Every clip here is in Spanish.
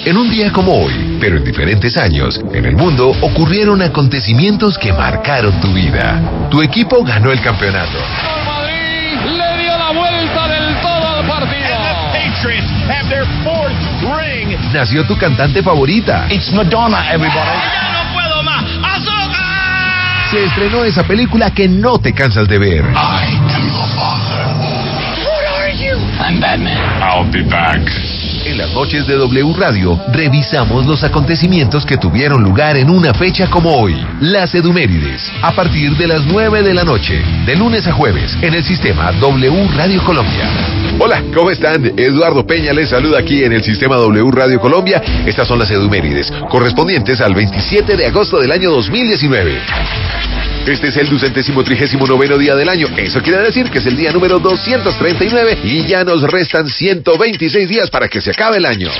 En un día como hoy, pero en diferentes años, en el mundo ocurrieron acontecimientos que marcaron tu vida. Tu equipo ganó el campeonato. Madrid le dio la vuelta del todo al partido. And the Patriots have their fourth ring. Nació tu cantante favorita. It's Madonna, everybody. ¡Ya no puedo más! ¡Azúcar! Se estrenó esa película que no te cansas de ver. I am your father. What are you? I'm Batman. I'll be back. En las noches de W Radio, revisamos los acontecimientos que tuvieron lugar en una fecha como hoy. Las Edumérides, a partir de las 9 de la noche, de lunes a jueves, en el sistema W Radio Colombia. Hola, ¿cómo están? Eduardo Peña les saluda aquí en el sistema W Radio Colombia. Estas son las Edumérides, correspondientes al 27 de agosto del año 2019. Este es el 239º día del año. Eso quiere decir que es el día número 239 y ya nos restan 126 días para que se acabe el año.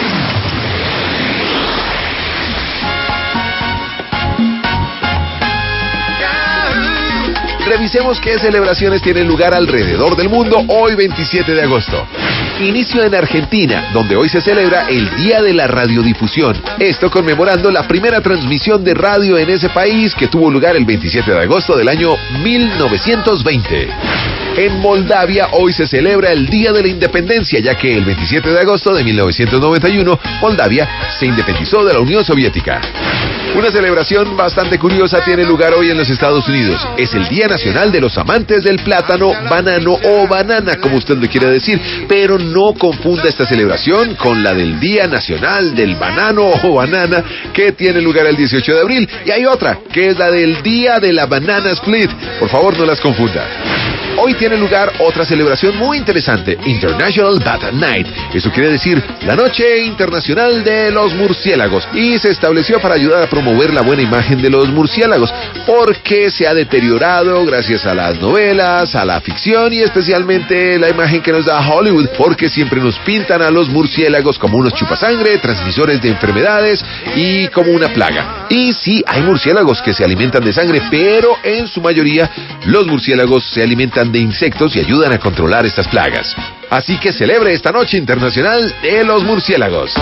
Revisemos qué celebraciones tienen lugar alrededor del mundo hoy 27 de agosto. Inicio en Argentina, donde hoy se celebra el Día de la Radiodifusión. Esto conmemorando la primera transmisión de radio en ese país que tuvo lugar el 27 de agosto del año 1920. En Moldavia hoy se celebra el Día de la Independencia, ya que el 27 de agosto de 1991 Moldavia se independizó de la Unión Soviética. Una celebración bastante curiosa tiene lugar hoy en los Estados Unidos. Es el Día Nacional de los Amantes del Plátano, Banano o Banana, como usted le quiera decir. Pero no confunda esta celebración con la del Día Nacional del Banano o Banana, que tiene lugar el 18 de abril. Y hay otra, que es la del Día de la Banana Split. Por favor, no las confunda. Hoy tiene lugar otra celebración muy interesante, International Bat Night. Eso quiere decir la Noche Internacional de los Murciélagos. Y se estableció para ayudar a promover la buena imagen de los murciélagos, porque se ha deteriorado gracias a las novelas, a la ficción y especialmente la imagen que nos da Hollywood, porque siempre nos pintan a los murciélagos como unos chupasangre, transmisores de enfermedades y como una plaga. Y sí, hay murciélagos que se alimentan de sangre, pero en su mayoría los murciélagos se alimentan de insectos y ayudan a controlar estas plagas. Así que celebre esta Noche Internacional de los Murciélagos.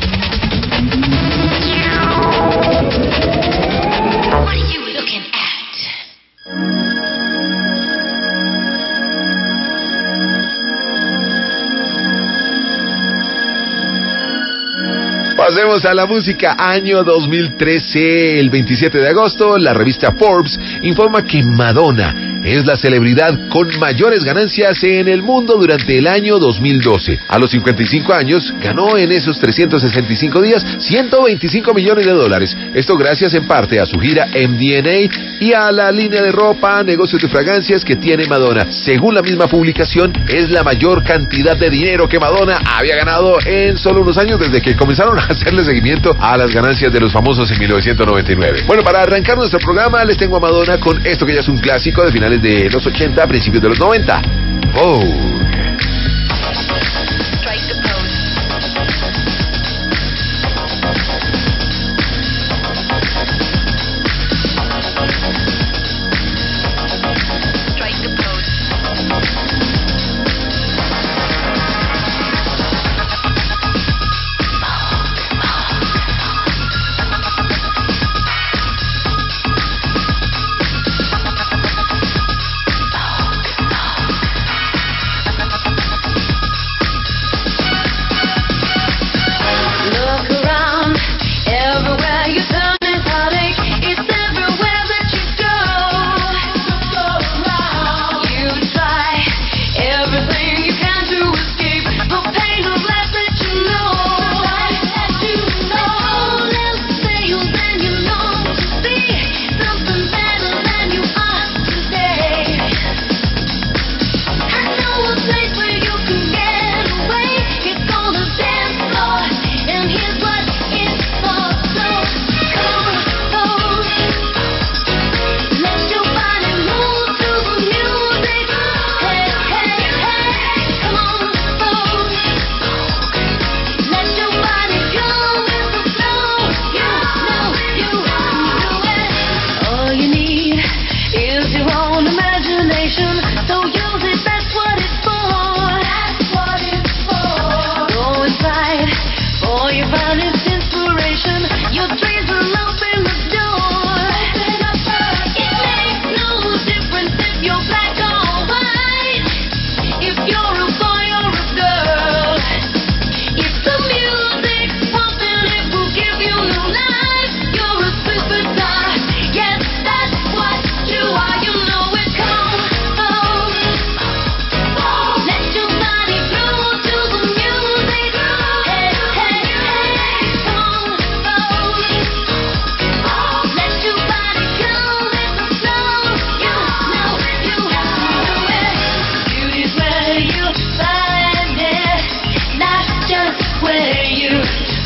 Pasemos a la música. Año 2013, el 27 de agosto, la revista Forbes informa que Madonna es la celebridad con mayores ganancias en el mundo durante el año 2012. A los 55 años, ganó en esos 365 días $125 millones. Esto gracias en parte a su gira MDNA y a la línea de ropa, negocios de fragancias que tiene Madonna. Según la misma publicación, es la mayor cantidad de dinero que Madonna había ganado en solo unos años desde que comenzaron a hacerle seguimiento a las ganancias de los famosos en 1999. Bueno, para arrancar nuestro programa les tengo a Madonna con esto que ya es un clásico de finales de los 80, principios de los 90. Vogue.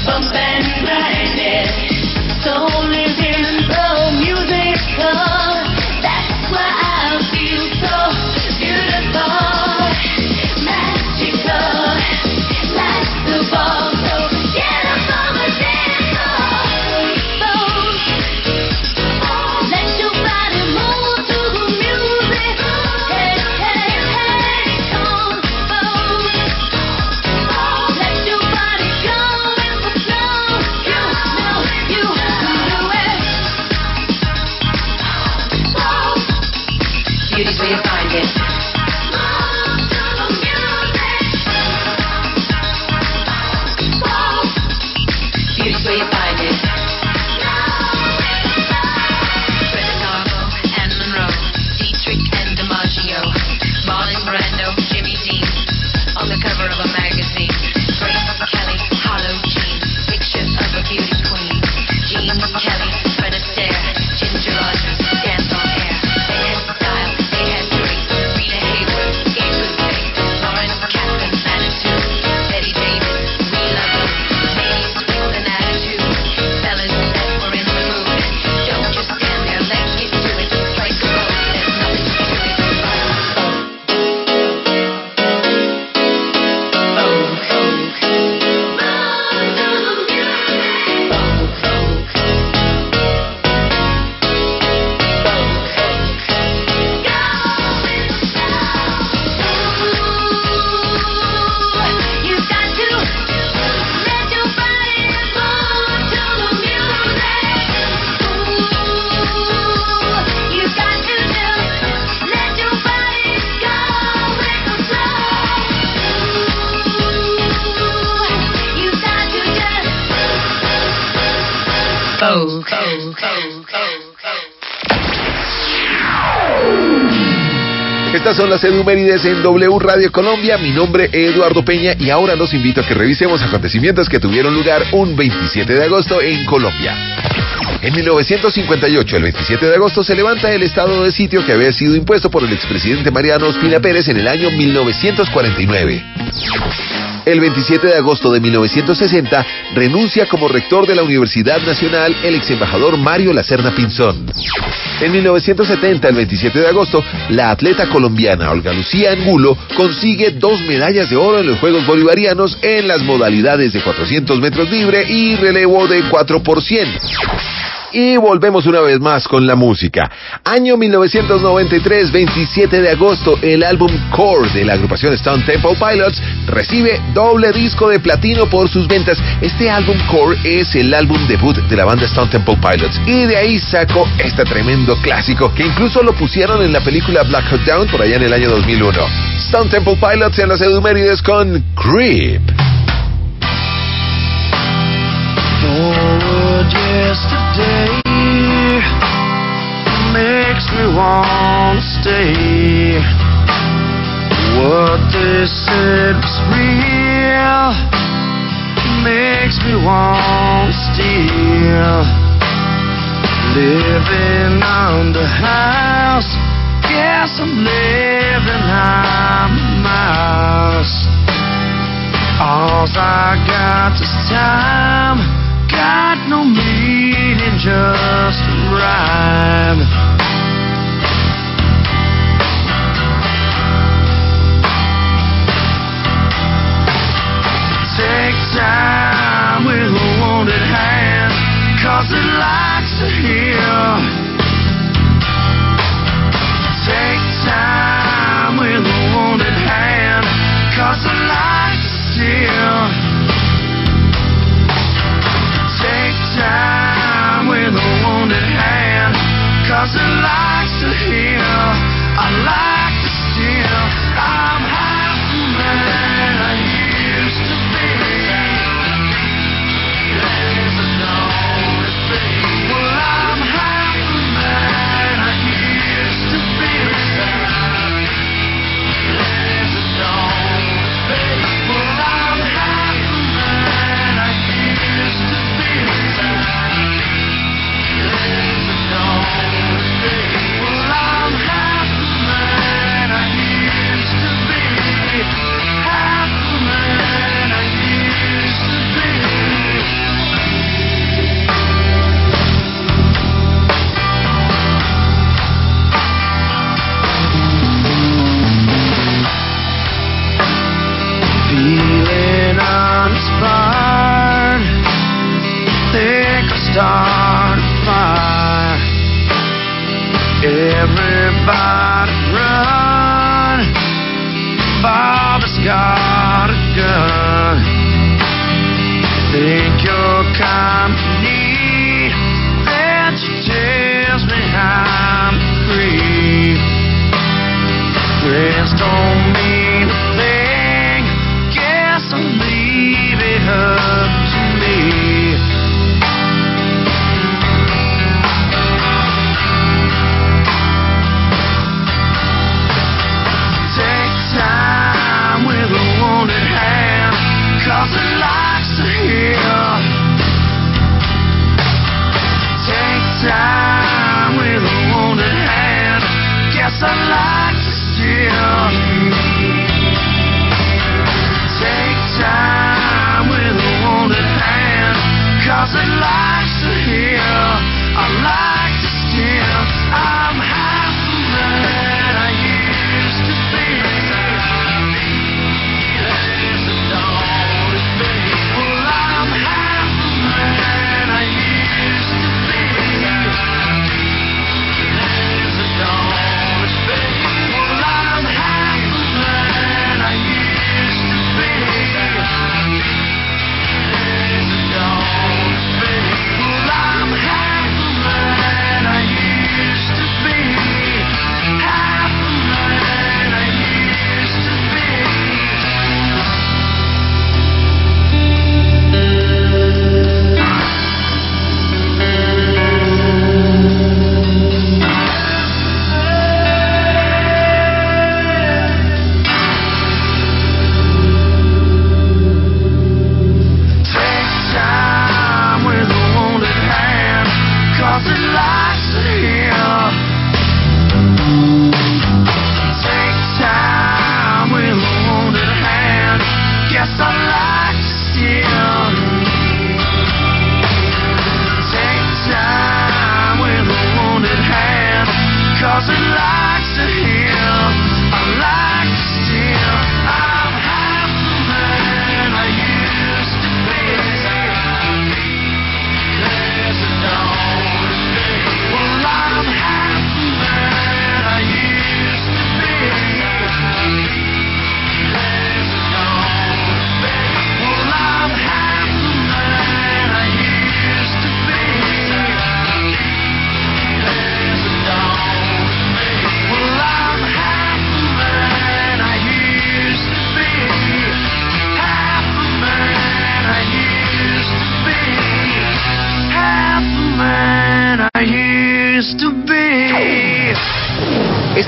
bump and grind it. Soul is in the music. That's why I feel so beautiful, magical, like the ball. So get up on the dance floor. Let your body move to the music. Hey, hey, hey, come on, let your body go with the flow. You know you can do it. Beauty's where you find it. Move to the music. Beauty's where you find it. Fred Argo and Monroe, Dietrich and DiMaggio, Marlon Brando, Jimmy Dean, on the cover of a magazine. Grace Kelly, Hollow Jean, picture of a beauty queen. Jean Kelly, Fred Astaire, Ginger Rogers, dance on air. They had style, they had grace. Rita Hayworth, in good faith. Lauren Catherine, Manitou. Betty Davis, we love you. Ladies with an attitude. Fellas that were in the mood. Don't just stand there, let's get to it. Strike a pose, there's nothing to it. You got to let your body move to the music. You got to just let your body go with the flow. You got to just Estas son las Edumérides en W Radio Colombia. Mi nombre es Eduardo Peña y ahora los invito a que revisemos acontecimientos que tuvieron lugar un 27 de agosto en Colombia. En 1958, el 27 de agosto, se levanta el estado de sitio que había sido impuesto por el expresidente Mariano Ospina Pérez en el año 1949. El 27 de agosto de 1960, renuncia como rector de la Universidad Nacional el ex embajador Mario Lacerda Pinzón. En 1970, el 27 de agosto, la atleta colombiana Olga Lucía Angulo consigue 2 medallas de oro en los Juegos Bolivarianos en las modalidades de 400 metros libre y relevo de 4x100. Y volvemos una vez más con la música. Año 1993, 27 de agosto, el álbum Core de la agrupación Stone Temple Pilots recibe doble disco de platino por sus ventas. Este álbum Core es el álbum debut de la banda Stone Temple Pilots y de ahí sacó este tremendo clásico que incluso lo pusieron en la película Black Hawk Down por allá en el año 2001. Stone Temple Pilots en las Edumérides con Creep. Yesterday makes me wanna stay. What they said was real makes me wanna steal. Living under house, guess I'm living on mouse. All I got is time, got no meaning, just a rhyme. Take time with a wounded hand, 'cause it likes to heal. Take time with a wounded hand, 'cause it likes to steal. Take time with a wounded hand, 'cause it likes to heal. I like to steal. I'm happier than I used to be. There's a lonely face.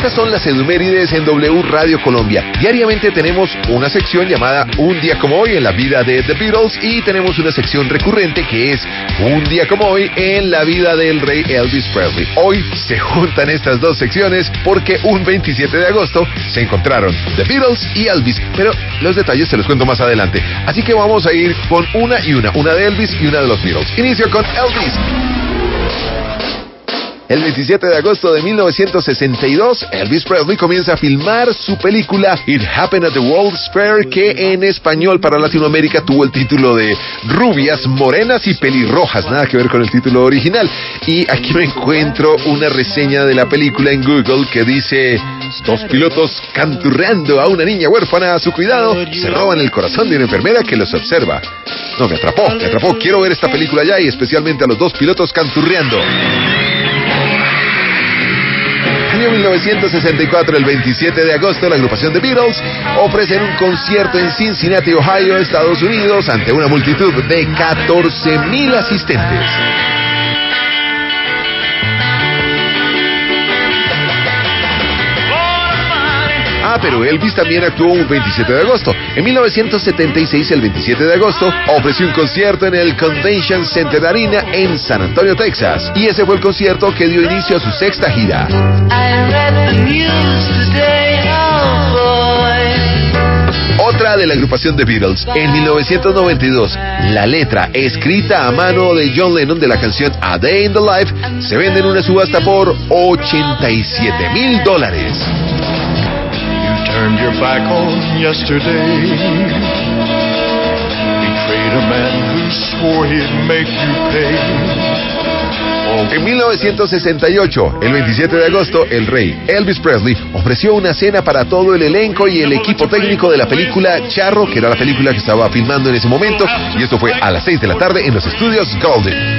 Estas son las edumérides en W Radio Colombia. Diariamente tenemos una sección llamada Un día como hoy en la vida de The Beatles y tenemos una sección recurrente que es Un día como hoy en la vida del rey Elvis Presley. Hoy se juntan estas dos secciones porque un 27 de agosto se encontraron The Beatles y Elvis, pero los detalles se los cuento más adelante. Así que vamos a ir con una de Elvis y una de los Beatles. Inicio con Elvis. El 27 de agosto de 1962, Elvis Presley comienza a filmar su película It Happened at the World's Fair, que en español para Latinoamérica tuvo el título de Rubias, Morenas y Pelirrojas, nada que ver con el título original. Y aquí me encuentro una reseña de la película en Google que dice: dos pilotos canturreando a una niña huérfana a su cuidado se roban el corazón de una enfermera que los observa. No, me atrapó, quiero ver esta película ya y especialmente a los dos pilotos canturreando. Año 1964, el 27 de agosto, la agrupación The Beatles ofrecen un concierto en Cincinnati, Ohio, Estados Unidos, ante una multitud de 14,000 asistentes. Pero Elvis también actuó un 27 de agosto. En 1976, el 27 de agosto, ofreció un concierto en el Convention Center Arena en San Antonio, Texas. Y ese fue el concierto que dio inicio a su sexta gira. Otra de la agrupación The Beatles. En 1992, la letra escrita a mano de John Lennon de la canción A Day in the Life se vende en una subasta por $87,000. Turned your back on yesterday. Betrayed a man who swore he'd make you pay. En 1968, el 27 de agosto, el rey Elvis Presley ofreció una cena para todo el elenco y el equipo técnico de la película Charro, que era la película que estaba filmando en ese momento, y esto fue a las 6 de la tarde en los estudios Golden.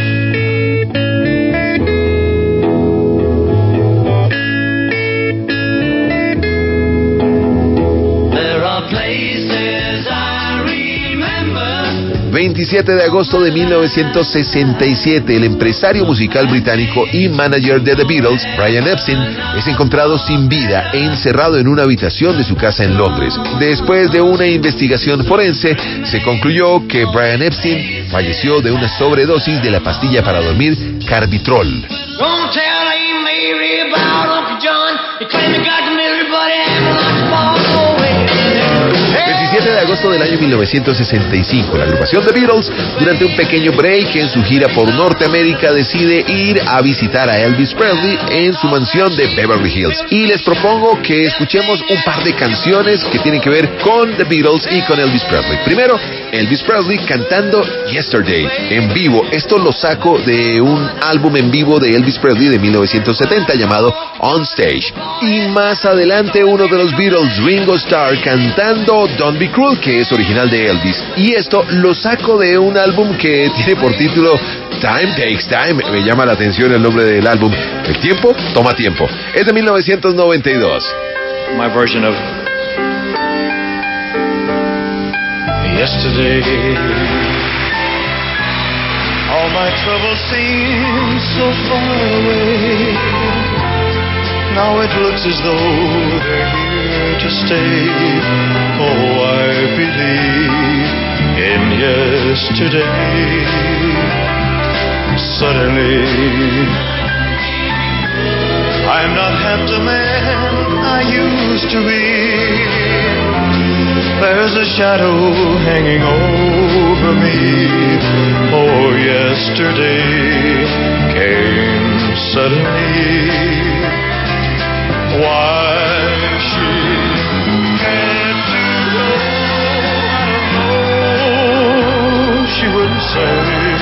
Places I remember. 27 de agosto de 1967, el empresario musical británico y manager de The Beatles, Brian Epstein, es encontrado sin vida e encerrado en una habitación de su casa en Londres. Después de una investigación forense, se concluyó que Brian Epstein falleció de una sobredosis de la pastilla para dormir Carbitrol. Don't tell Aunt Mary about Uncle John. They claim he got the misery, but he had lots of balls away. 27 de agosto del año 1965, la agrupación The Beatles, durante un pequeño break en su gira por Norteamérica, decide ir a visitar a Elvis Presley en su mansión de Beverly Hills. Y les propongo que escuchemos un par de canciones que tienen que ver con The Beatles y con Elvis Presley. Primero, Elvis Presley cantando Yesterday en vivo. Esto lo saco de un álbum en vivo de Elvis Presley de 1970 llamado On Stage. Y más adelante, uno de los Beatles, Ringo Starr, cantando Don't Be Cruel, que es original de Elvis. Y esto lo saco de un álbum que tiene por título Time Takes Time. Me llama la atención el nombre del álbum. El tiempo toma tiempo. Es de 1992. My version of yesterday. All my troubles seem so far away. Now it looks as though they're here to stay. Oh, I believe in yesterday. Suddenly, I'm not half the man I used to be. There's a shadow hanging over me. Oh, yesterday came suddenly. Why she had to go, I don't know. She wouldn't say.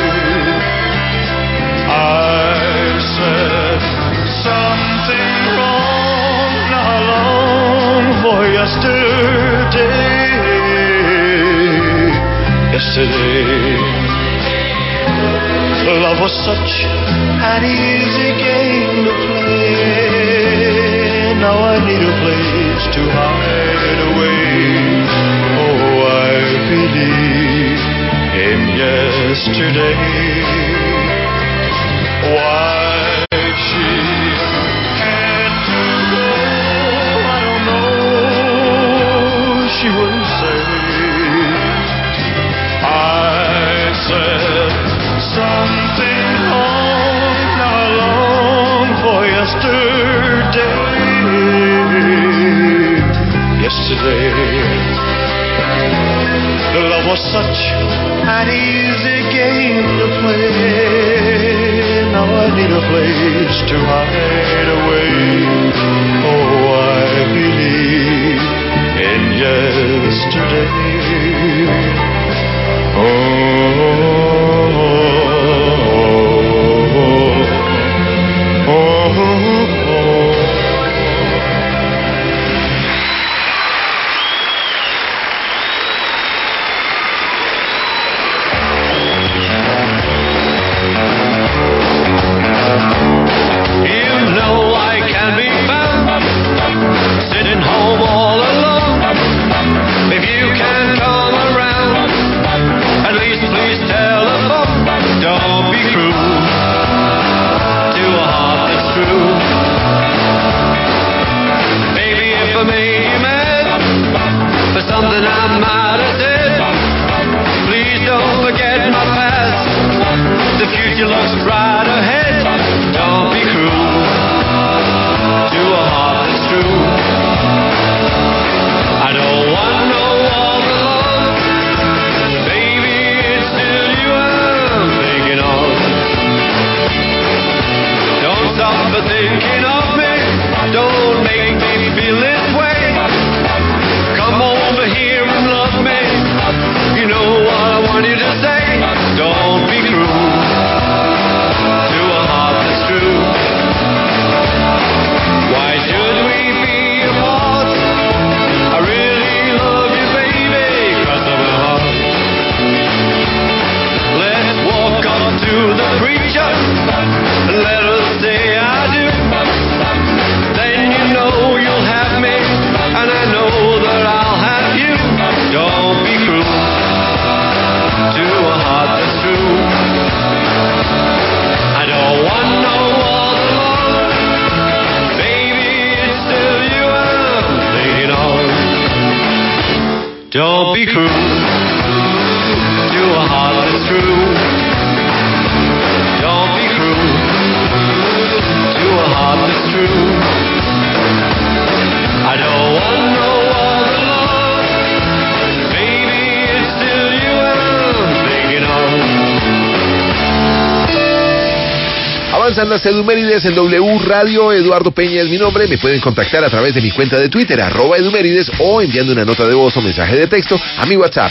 I said something wrong. Now I long for yesterday. Yesterday, love was such an easy game to play. Now I need a place to hide away. Oh, I believe in yesterday. Why she had to go, such an easy game to play. Now I need a place to hide away. Oh, I believe in yesterday. Don't be cruel to a heart that's true. Don't be cruel to a heart that's true. I don't want no other love. Baby, it's still you I'm thinking of. Avanzando hasta Edumérides en W Radio, Eduardo Peña es mi nombre. Me pueden contactar a través de mi cuenta de Twitter, @Edumérides, o enviando una nota de voz o mensaje de texto a mi WhatsApp,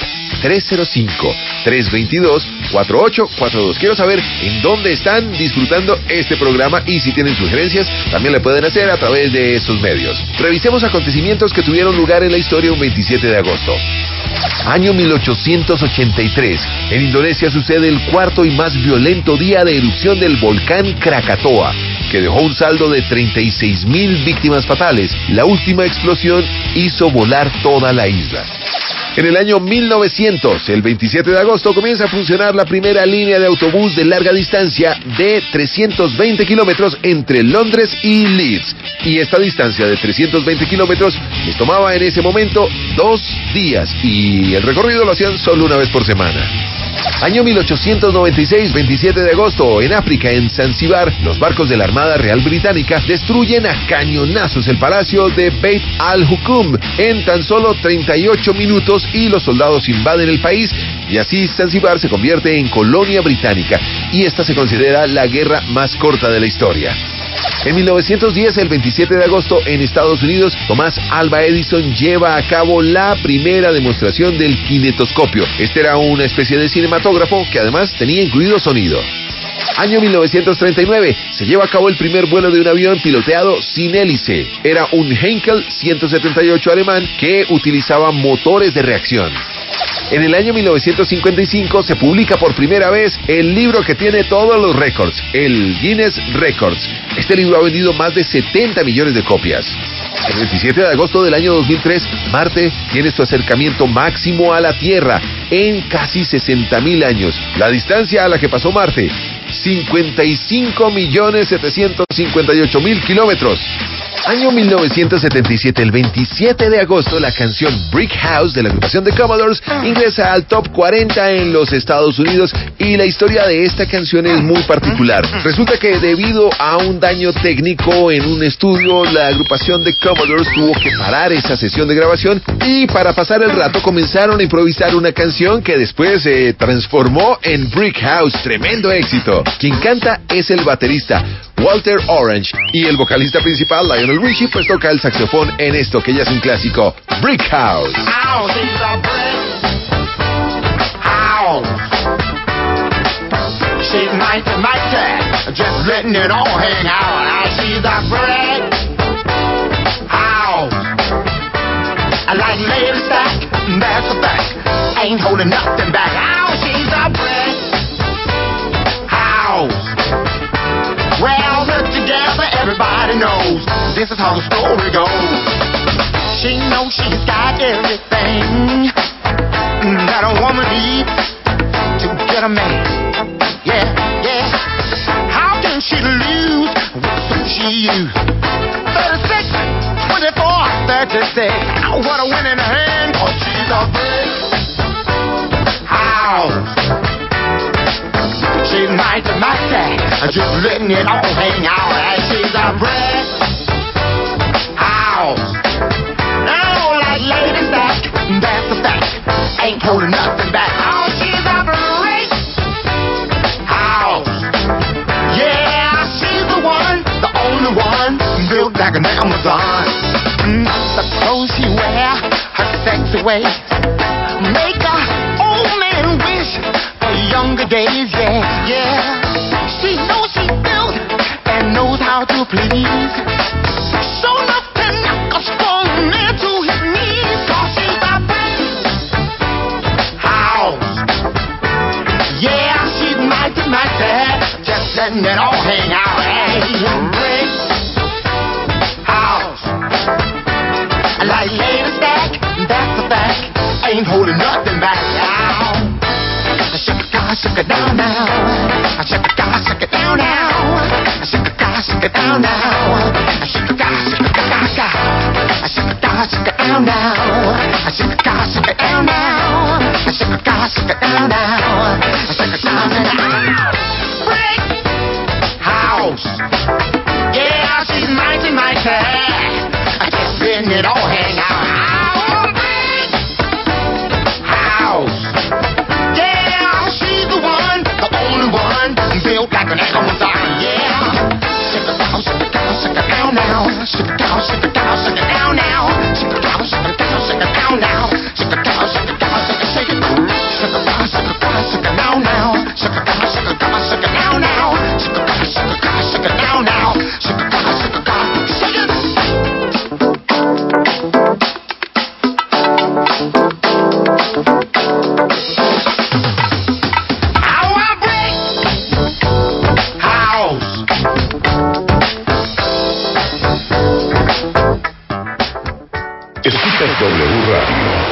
305-322-4842. Quiero saber en dónde están disfrutando este programa y si tienen sugerencias, también le pueden hacer a través de estos medios. Revisemos acontecimientos que tuvieron lugar en la historia un 27 de agosto. Año 1883. En Indonesia sucede el cuarto y más violento día de erupción del volcán Krakatoa, que dejó un saldo de 36.000 víctimas fatales. La última explosión hizo volar toda la isla. En el año 1900, el 27 de agosto, comienza a funcionar la primera línea de autobús de larga distancia de 320 kilómetros entre Londres y Leeds. Y esta distancia de 320 kilómetros les tomaba en ese momento 2 días y el recorrido lo hacían solo una vez por semana. Año 1896, 27 de agosto, en África, en Zanzíbar, los barcos de la Armada Real Británica destruyen a cañonazos el palacio de Beit al-Hukum en tan solo 38 minutos y los soldados invaden el país y así Zanzíbar se convierte en colonia británica y esta se considera la guerra más corta de la historia. En 1910, el 27 de agosto, en Estados Unidos, Thomas Alva Edison lleva a cabo la primera demostración del kinetoscopio. Este era una especie de cinematógrafo que además tenía incluido sonido. Año 1939, se lleva a cabo el primer vuelo de un avión piloteado sin hélice. Era un Heinkel 178 alemán que utilizaba motores de reacción. En el año 1955 se publica por primera vez el libro que tiene todos los récords, el Guinness Records. Este libro ha vendido más de 70 millones de copias. El 27 de agosto del año 2003, Marte tiene su acercamiento máximo a la Tierra en casi 60.000 años. La distancia a la que pasó Marte, 55.758.000 kilómetros. Año 1977, el 27 de agosto, la canción Brick House de la agrupación The Commodores ingresa al top 40 en los Estados Unidos y la historia de esta canción es muy particular. Resulta que debido a un daño técnico en un estudio, la agrupación The Commodores tuvo que parar esa sesión de grabación y para pasar el rato comenzaron a improvisar una canción que después se transformó en Brick House, tremendo éxito. Quien canta es el baterista Walter Orange y el vocalista principal Lionel Richie pues toca el saxofón en esto que ya es un clásico, Brick House. She's mighty, just letting it all hang out. She's a brick house. I like lady stack, that's a fact. Ain't holding nothing back. She's a brick house. Well, put together, everybody knows this is how the story goes. She knows she's got everything that a woman needs to get a man. Yeah, yeah. How can she lose with who she used? 36, 24, 36. What a winning hand, 'cause she's a brick house. She's mighty, just letting it all hang out. She's a brick house. Now, like lady stack, that's a fact. Ain't holding nothing back. Oh, she's a brick house. Yeah, she's the one, the only one, built like an Amazon. The clothes she wear, her sexy ways, make a old man wish for younger days. Yeah, yeah. She knows she's built and knows how to please. So enough to knock a strong man to his knees. 'Cause she's a brick house. Yeah, she's mighty, just letting it all hang out. Hey, brick house. Like lady stack, that's a fact. Ain't holding nothing back now. Shake it down now. Shake it down, shake it down now. Shake it down, shake it down now. Shake it down, shake it down, shake it down, shake it down now. Shake it down, shake it down now. Shake it down, shake it down now. Shake it down, shake it down. Brick house. Yeah, she's mighty, just letting it all hang out. Brick house. Built like an Amazon, yeah. Shake it down, shake it down, shake it down now. Shake it down, shake it down, shake it down now. Shake it down, shake it down, shake it down now. Shake it down, shake it down, shake it, shake it. Shake it down, shake it down, shake it down now. Shake it down, shake it down, shake it down now. Shake it down, shake it down, shake it down now. Shake it down, shake it down, shake it. Escuchas W Radio.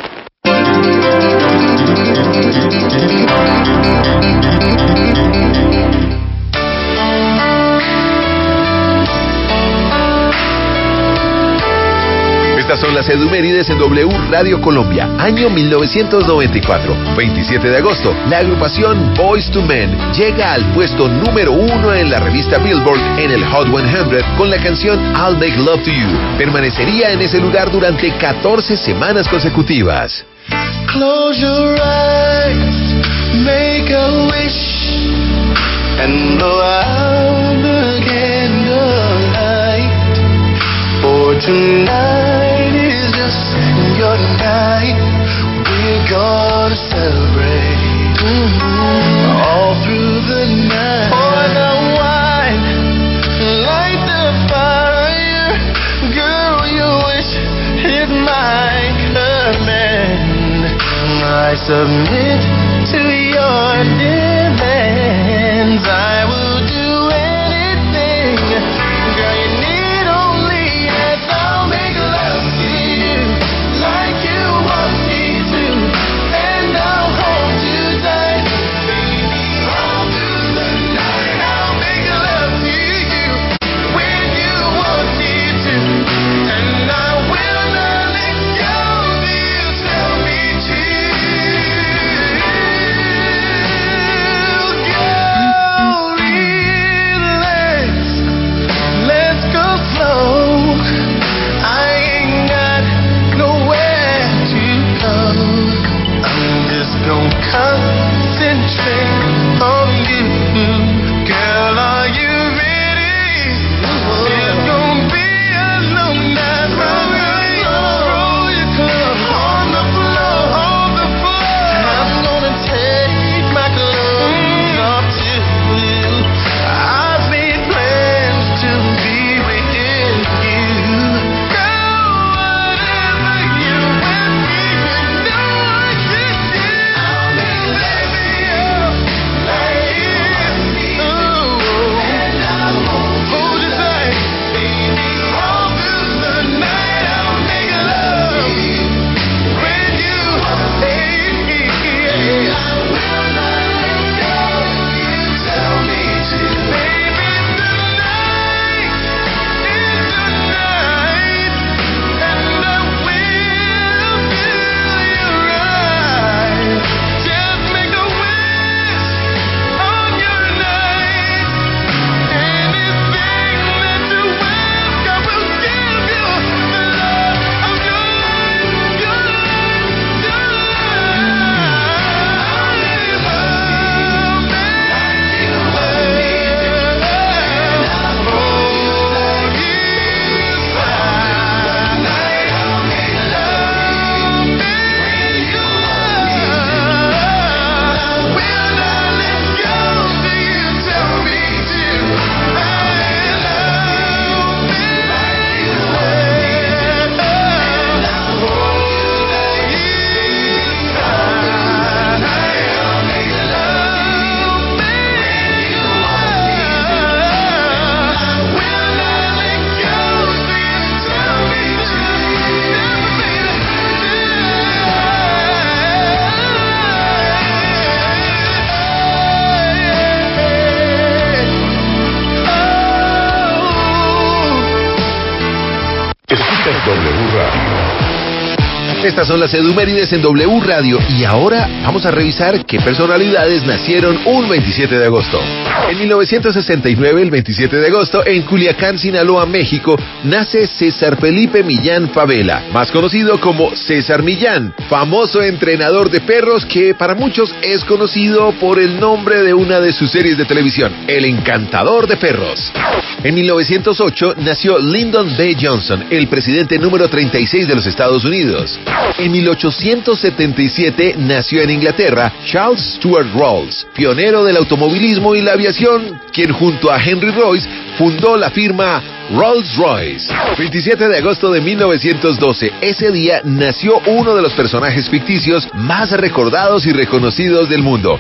Estas son las edumérides en W Radio Colombia, año 1994, 27 de agosto. La agrupación Boyz II Men llega al puesto número 1 en la revista Billboard en el Hot 100 con la canción I'll Make Love to You. Permanecería en ese lugar durante 14 semanas consecutivas. Close your eyes, make a wish, and blow out the candlelight. For tonight is just your night. We're gonna celebrate all through the night. Pour the wine, light the fire. Girl, your wish is my command. I submit to your demands. I will do anything. Girl, you need only ask. I'll make love to you like you want me to, and I'll hold you tight, baby, all through the night. I'll make love to you when you want me to. Estas son las edumérides en W Radio y ahora vamos a revisar qué personalidades nacieron un 27 de agosto. En 1969, el 27 de agosto, en Culiacán, Sinaloa, México, nace César Felipe Millán Favela, más conocido como César Millán, famoso entrenador de perros que para muchos es conocido por el nombre de una de sus series de televisión, El Encantador de Perros. En 1908 nació Lyndon B. Johnson, el presidente número 36 de los Estados Unidos. En 1877 nació en Inglaterra Charles Stuart Rolls, pionero del automovilismo y la aviación, quien junto a Henry Royce fundó la firma Rolls-Royce. 27 de agosto de 1912, ese día nació uno de los personajes ficticios más recordados y reconocidos del mundo.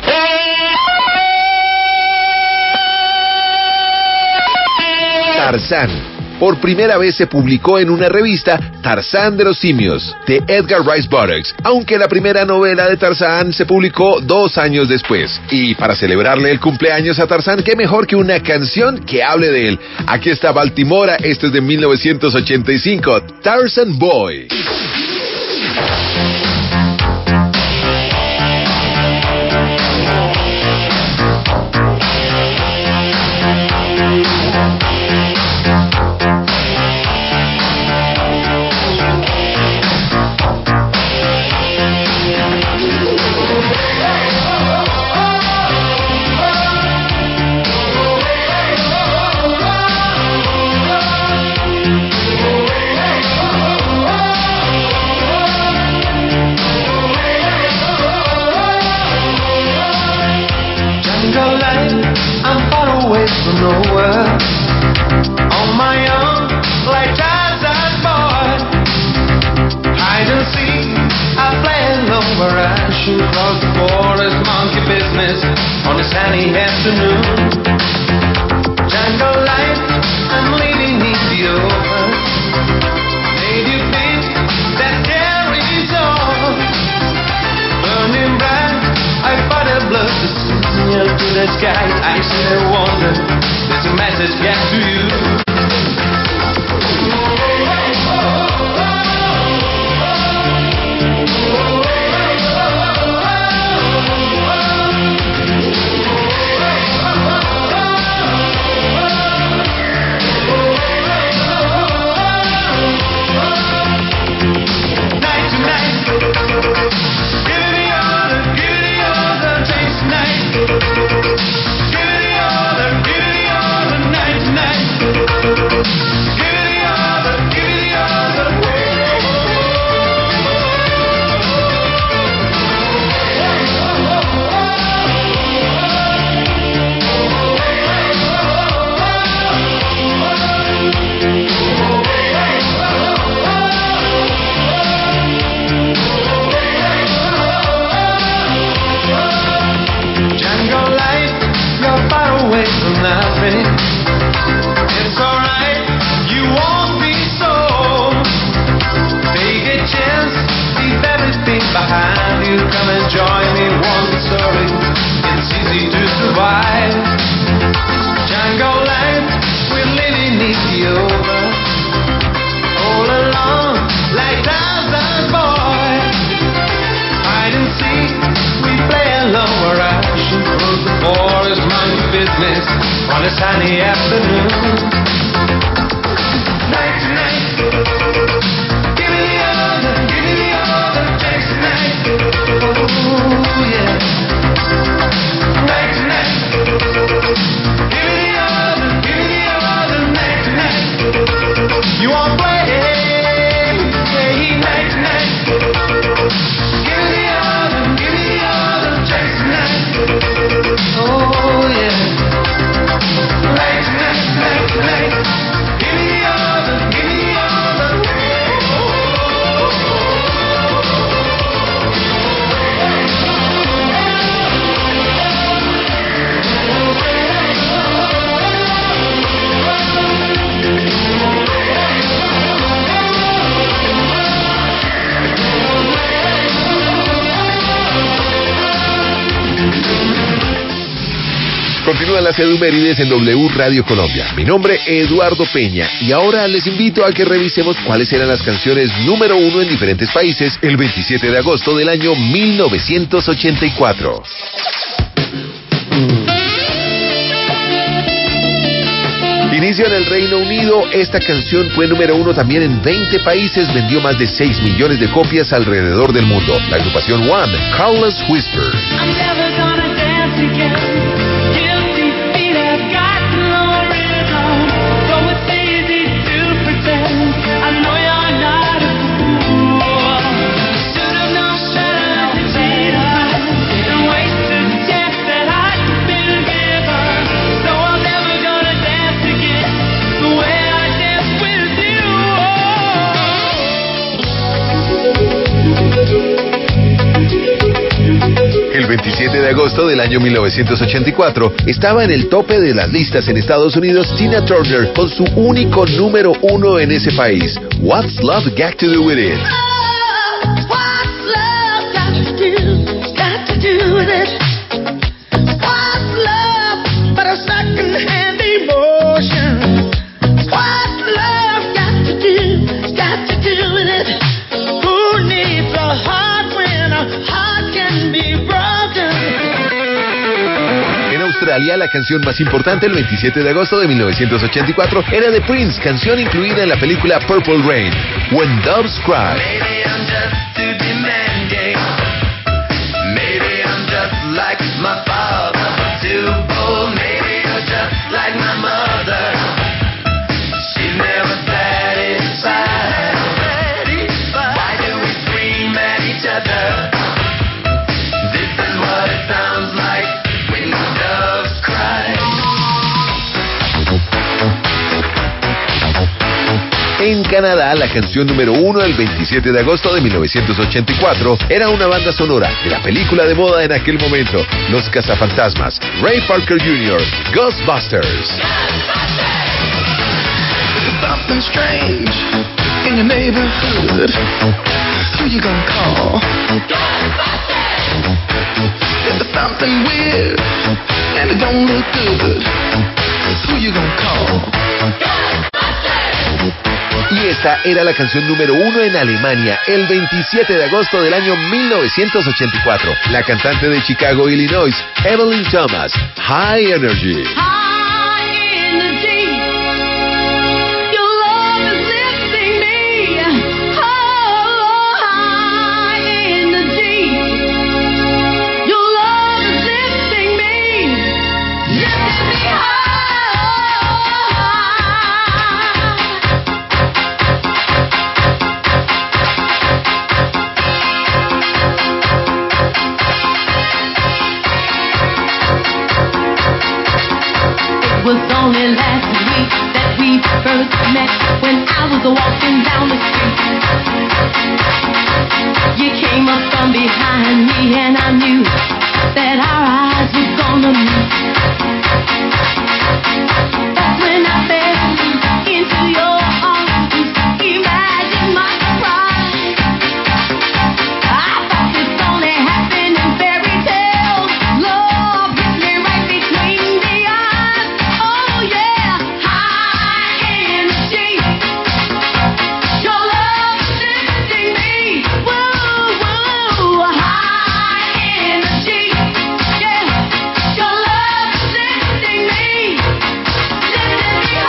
Tarzán. Por primera vez se publicó en una revista Tarzán de los Simios, de Edgar Rice Burroughs, aunque la primera novela de Tarzán se publicó 2 años después. Y para celebrarle el cumpleaños a Tarzán, qué mejor que una canción que hable de él. Aquí está Baltimora, esto es de 1985, Tarzan Boy. From nowhere, on my own, like Tarzan boy. Hide and seek, I play alone where I shoot across the forest, monkey business on a sunny afternoon. Jungle life, I'm living in the open. Native beat that carries on. Burning bright, I fight a blood to signal to the sky. I see a wonder. There's a message get to you. It's alright, you won't be sold. Take a chance, leave everything behind you. Come and join me, one story. It's easy to survive. Jungle life, we're living Ethiopia. All alone, like Tarzan boy. Hide and seek, we play alone where I shoot through the forest, monkey business on a sunny afternoon. Night to night, give me the other, takes the night. Oh yeah. Night to night, give me the other, night to night. You won't play, night to night. Give me the other, takes the night. Oh yeah. Night, night, night, night. Continúan las Edumérides en W Radio Colombia. Mi nombre es Eduardo Peña y ahora les invito a que revisemos cuáles eran las canciones número 1 en diferentes países el 27 de agosto del año 1984. Inicio en el Reino Unido. Esta canción fue número 1 también en 20 países, vendió más de 6 millones de copias alrededor del mundo. La agrupación One, Careless Whisper. I'm never gonna dance again. Guilty feet have got no rhythm. Though it's easy to pretend. I know you're not a fool. Should have known better than to cheat and waste a chance that I'd been given. So I'm never gonna dance again the way I danced with you. El 27 de agosto del año 1984 estaba en el tope de las listas en Estados Unidos Tina Turner con su único número 1 en ese país, What's Love Got to Do With It. What's love got to do with it? What's love but a second-hand emotion? What's love got to do with it? Who needs a heart when a heart can be broken? En Australia, la canción más importante el 27 de agosto de 1984 era de Prince, canción incluida en la película Purple Rain, When Doves Cry. Maybe I'm just too demanding. Maybe I'm just like my father, too bold. Maybe you're just like my mother. She's never satisfied. Why do we scream at each other? This is what it sounds like when doves cry. En Canadá, la canción número 1 el 27 de agosto de 1984 era una banda sonora de la película de moda en aquel momento, Los Cazafantasmas, Ray Parker Jr., Ghostbusters. Something strange in your neighborhood. Who you gonna call? There's something weird and it don't look good. Who you gonna call? Y esta era la canción número 1 en Alemania el 27 de agosto del año 1984. La cantante de Chicago, Illinois, Evelyn Thomas, High Energy. High energy, your love is lifting me. Oh, high energy, your love is lifting me, lifting me high. It was only last week that we first met when I was walking down the street. You came up from behind me and I knew that our eyes were gonna meet. That's when I fell into your arms. Imagine my surprise. I thought this only happened in fairy tales. Love hit me right between the eyes. Oh yeah, high energy. Your love is lifting me. Woo, woo, high energy. Yeah, your love is lifting me, lifting me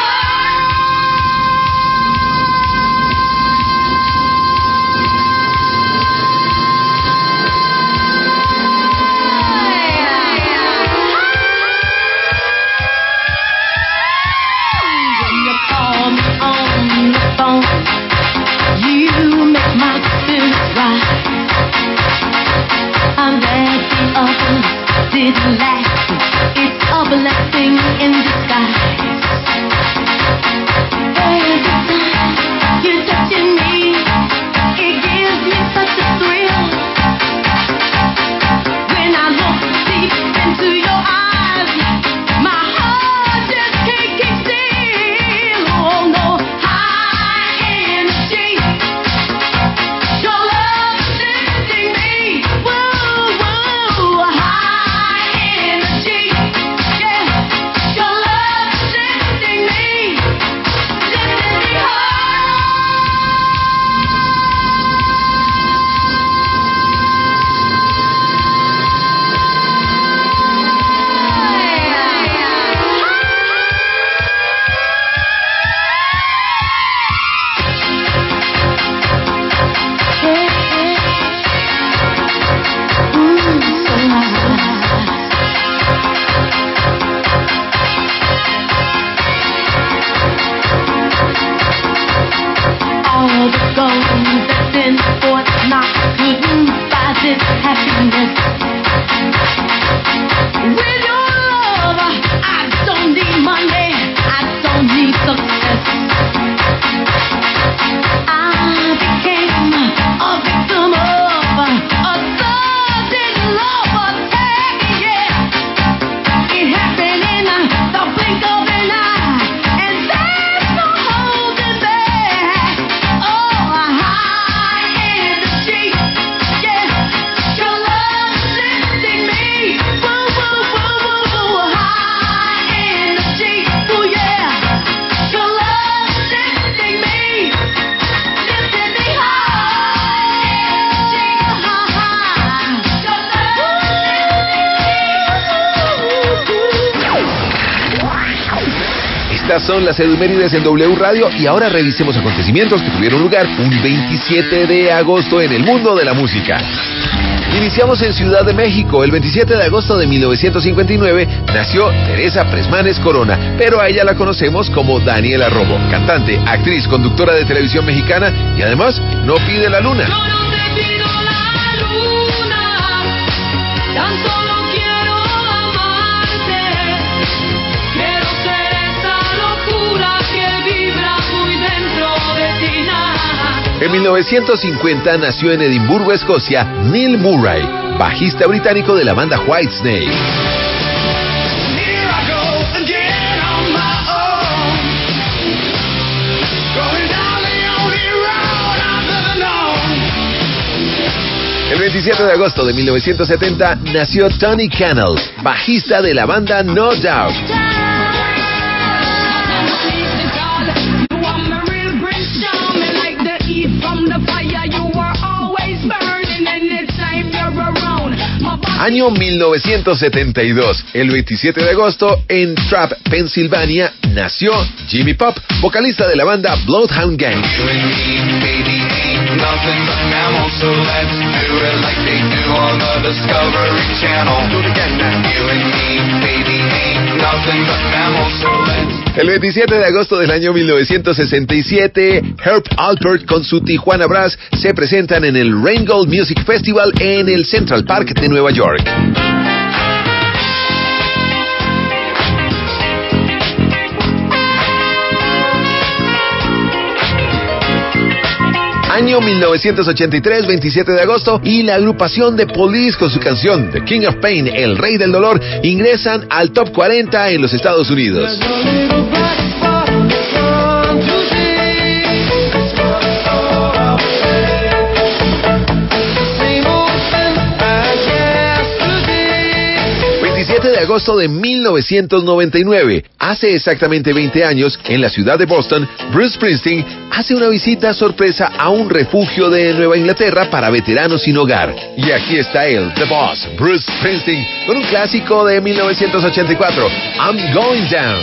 When you call me on the phone, you make my spirits rise. I'm glad the others didn't last. It's a blessing in disguise. Every time you're touching me, it gives me such a thrill. When I look deep into your eyes, my heart just can't keep still. Oh no, high energy. Your love is lifting me. Woo, woo, high energy. Yeah, Estas son las efemérides en W Radio y ahora revisemos acontecimientos que tuvieron lugar un 27 de agosto en el mundo de la música. Iniciamos en Ciudad de México. El 27 de agosto de 1959 nació Teresa Presmanes Corona, pero a ella la conocemos como Daniela Romo, cantante, actriz, conductora de televisión mexicana y además no pide la luna. Yo no te pido la luna, tan solo quiero amarte. Quiero ser esa locura que vibra muy dentro de ti. En 1950 nació en Edimburgo, Escocia, Neil Murray, bajista británico de la banda Whitesnake. El 27 de agosto de 1970 nació Tony Cannell, bajista de la banda No Doubt. Año 1972, el 27 de agosto, en Trapp, Pensilvania, nació Jimmy Pop, vocalista de la banda Bloodhound Gang. El 27 de agosto del año 1967, Herb Alpert con su Tijuana Brass se presentan en el Rheingold Music Festival en el Central Park de Nueva York. Año 1983, 27 de agosto, y la agrupación The Police con su canción The King of Pain, El Rey del Dolor, ingresan al Top 40 en los Estados Unidos. De agosto de 1999, hace exactamente 20 años, en la ciudad de Boston, Bruce Springsteen hace una visita sorpresa a un refugio de Nueva Inglaterra para veteranos sin hogar. Y aquí está él, The Boss, Bruce Springsteen, con un clásico de 1984, I'm Going Down.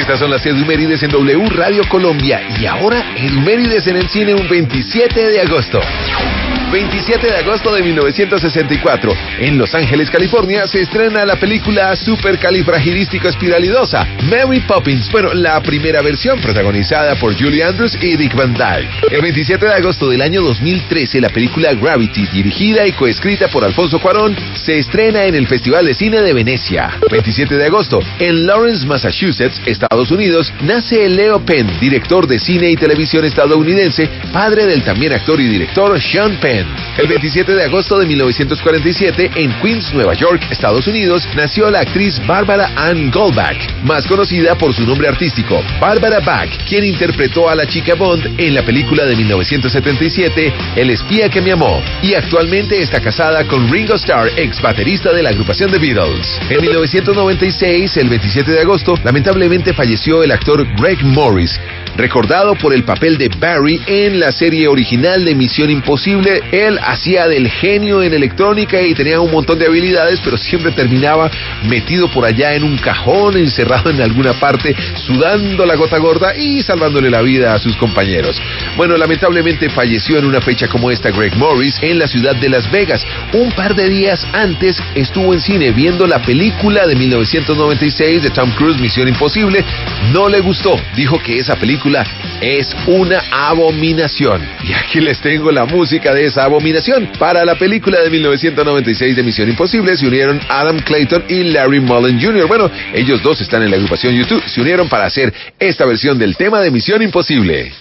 Estas son las Edumérides en W Radio Colombia. Y ahora, Edumérides en el cine un 27 de agosto. 27 de agosto de 1964, en Los Ángeles, California, se estrena la película supercalifragilístico-espiralidosa, Mary Poppins. Bueno, la primera versión, protagonizada por Julie Andrews y Dick Van Dyke. El 27 de agosto del año 2013, la película Gravity, dirigida y coescrita por Alfonso Cuarón, se estrena en el Festival de Cine de Venecia. 27 de agosto, en Lawrence, Massachusetts, Estados Unidos, nace Leo Penn, director de cine y televisión estadounidense, padre del también actor y director Sean Penn. El 27 de agosto de 1947, en Queens, Nueva York, Estados Unidos, nació la actriz Barbara Ann Goldbach, más conocida por su nombre artístico, Barbara Bach, quien interpretó a la chica Bond en la película de 1977, El espía que me amó, y actualmente está casada con Ringo Starr, ex baterista de la agrupación The Beatles. En 1996, el 27 de agosto, lamentablemente falleció el actor Greg Morris, recordado por el papel de Barry en la serie original de Misión Imposible. Él hacía del genio en electrónica y tenía un montón de habilidades, pero siempre terminaba metido por allá en un cajón, encerrado en alguna parte, sudando la gota gorda y salvándole la vida a sus compañeros. Bueno, lamentablemente falleció en una fecha como esta Greg Morris en la ciudad de Las Vegas. Un par de días antes estuvo en cine viendo la película de 1996 de Tom Cruise, Misión Imposible. No le gustó, dijo que esa película es una abominación. Y aquí les tengo la música de esa abominación. Para la película de 1996 de Misión Imposible se unieron Adam Clayton y Larry Mullen Jr. Bueno, ellos dos están en la agrupación YouTube. Se unieron para hacer esta versión del tema de Misión Imposible.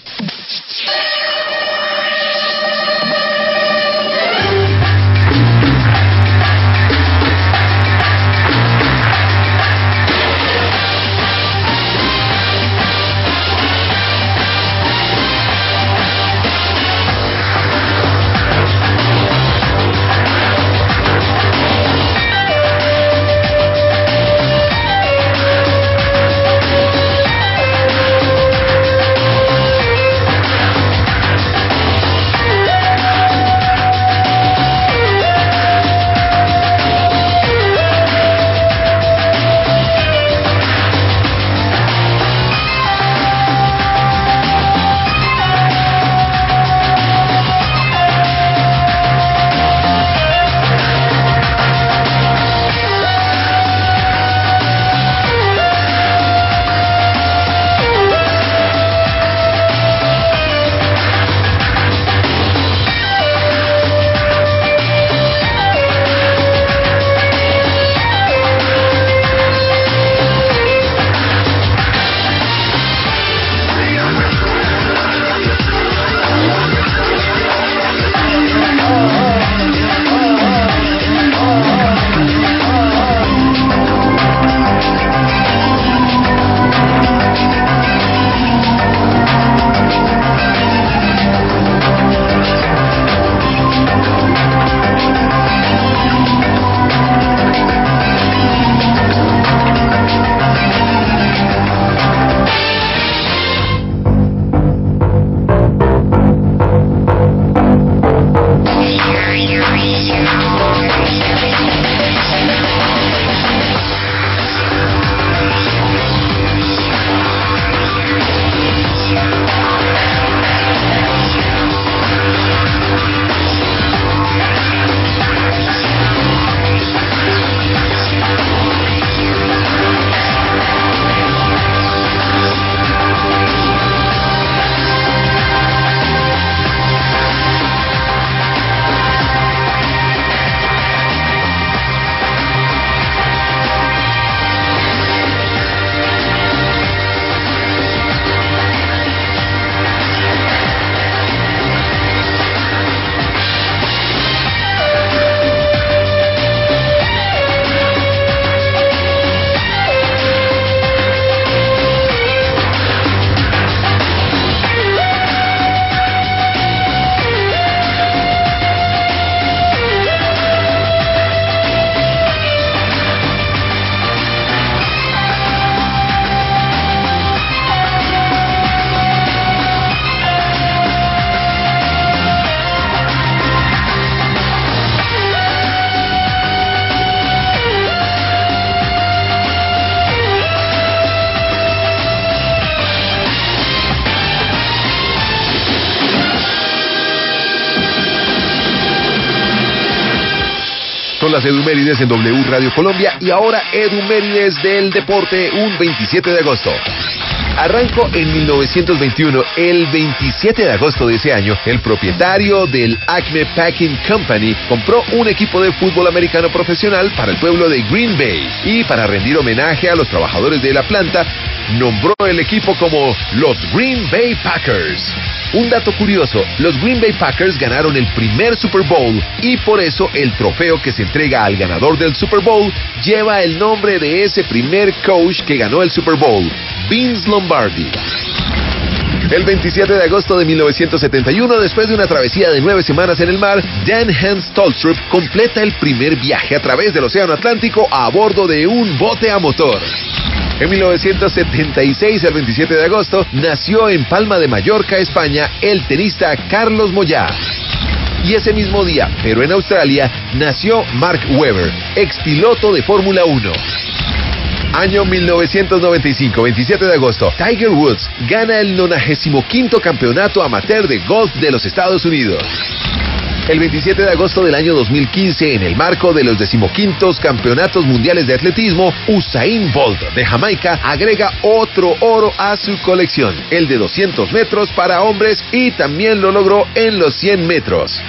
las Edumérides en W Radio Colombia y ahora Edumérides del deporte un 27 de agosto. Arrancó en 1921. El 27 de agosto de ese año, el propietario del Acme Packing Company compró un equipo de fútbol americano profesional para el pueblo de Green Bay y para rendir homenaje a los trabajadores de la planta, nombró el equipo como los Green Bay Packers. Un dato curioso, los Green Bay Packers ganaron el primer Super Bowl y por eso el trofeo que se entrega al ganador del Super Bowl lleva el nombre de ese primer coach que ganó el Super Bowl, Vince Lombardi. El 27 de agosto de 1971, después de una travesía de 9 semanas en el mar, Dan Hans Tolstrup completa el primer viaje a través del Océano Atlántico a bordo de un bote a motor. En 1976, el 27 de agosto, nació en Palma de Mallorca, España, el tenista Carlos Moyà. Y ese mismo día, pero en Australia, nació Mark Webber, expiloto de Fórmula 1. Año 1995, 27 de agosto, Tiger Woods gana el 95º campeonato amateur de golf de los Estados Unidos. El 27 de agosto del año 2015, en el marco de los 15º Campeonatos Mundiales de Atletismo, Usain Bolt de Jamaica agrega otro oro a su colección, el de 200 metros para hombres, y también lo logró en los 100 metros.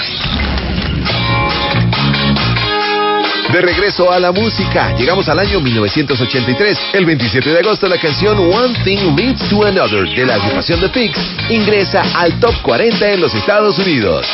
De regreso a la música, llegamos al año 1983. El 27 de agosto, la canción One Thing Leads to Another de la agrupación The Pigs ingresa al top 40 en los Estados Unidos.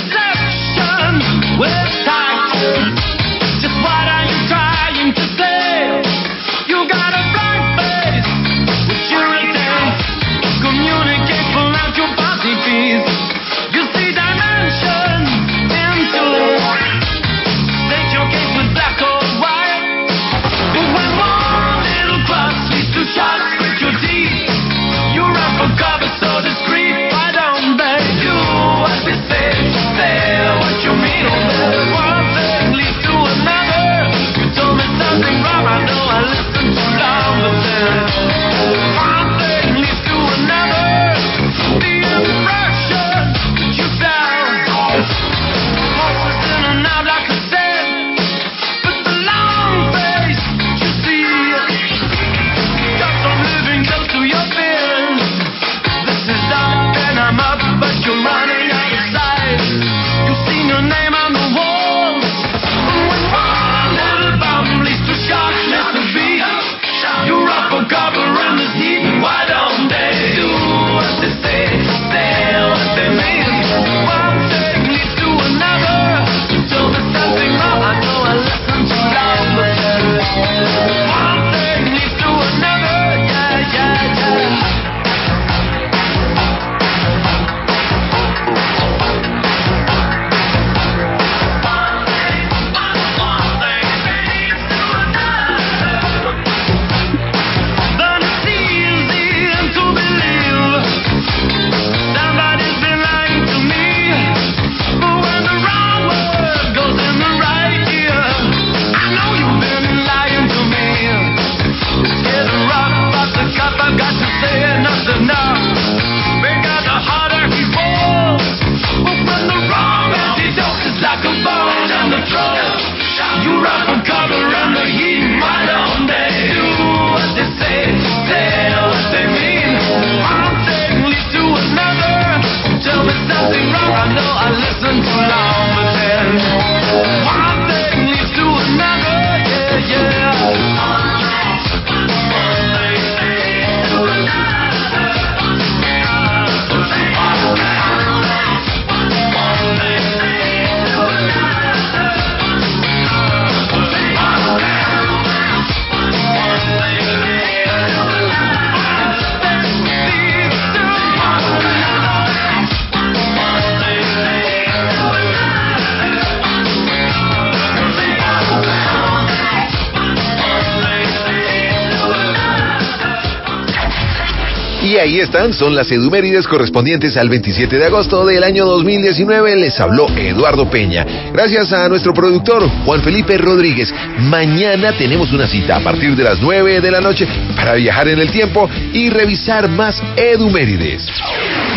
Y ahí están, son las Edumérides correspondientes al 27 de agosto del año 2019. Les habló Eduardo Peña. Gracias a nuestro productor, Juan Felipe Rodríguez. Mañana tenemos una cita a partir de las 9 de la noche para viajar en el tiempo y revisar más Edumérides.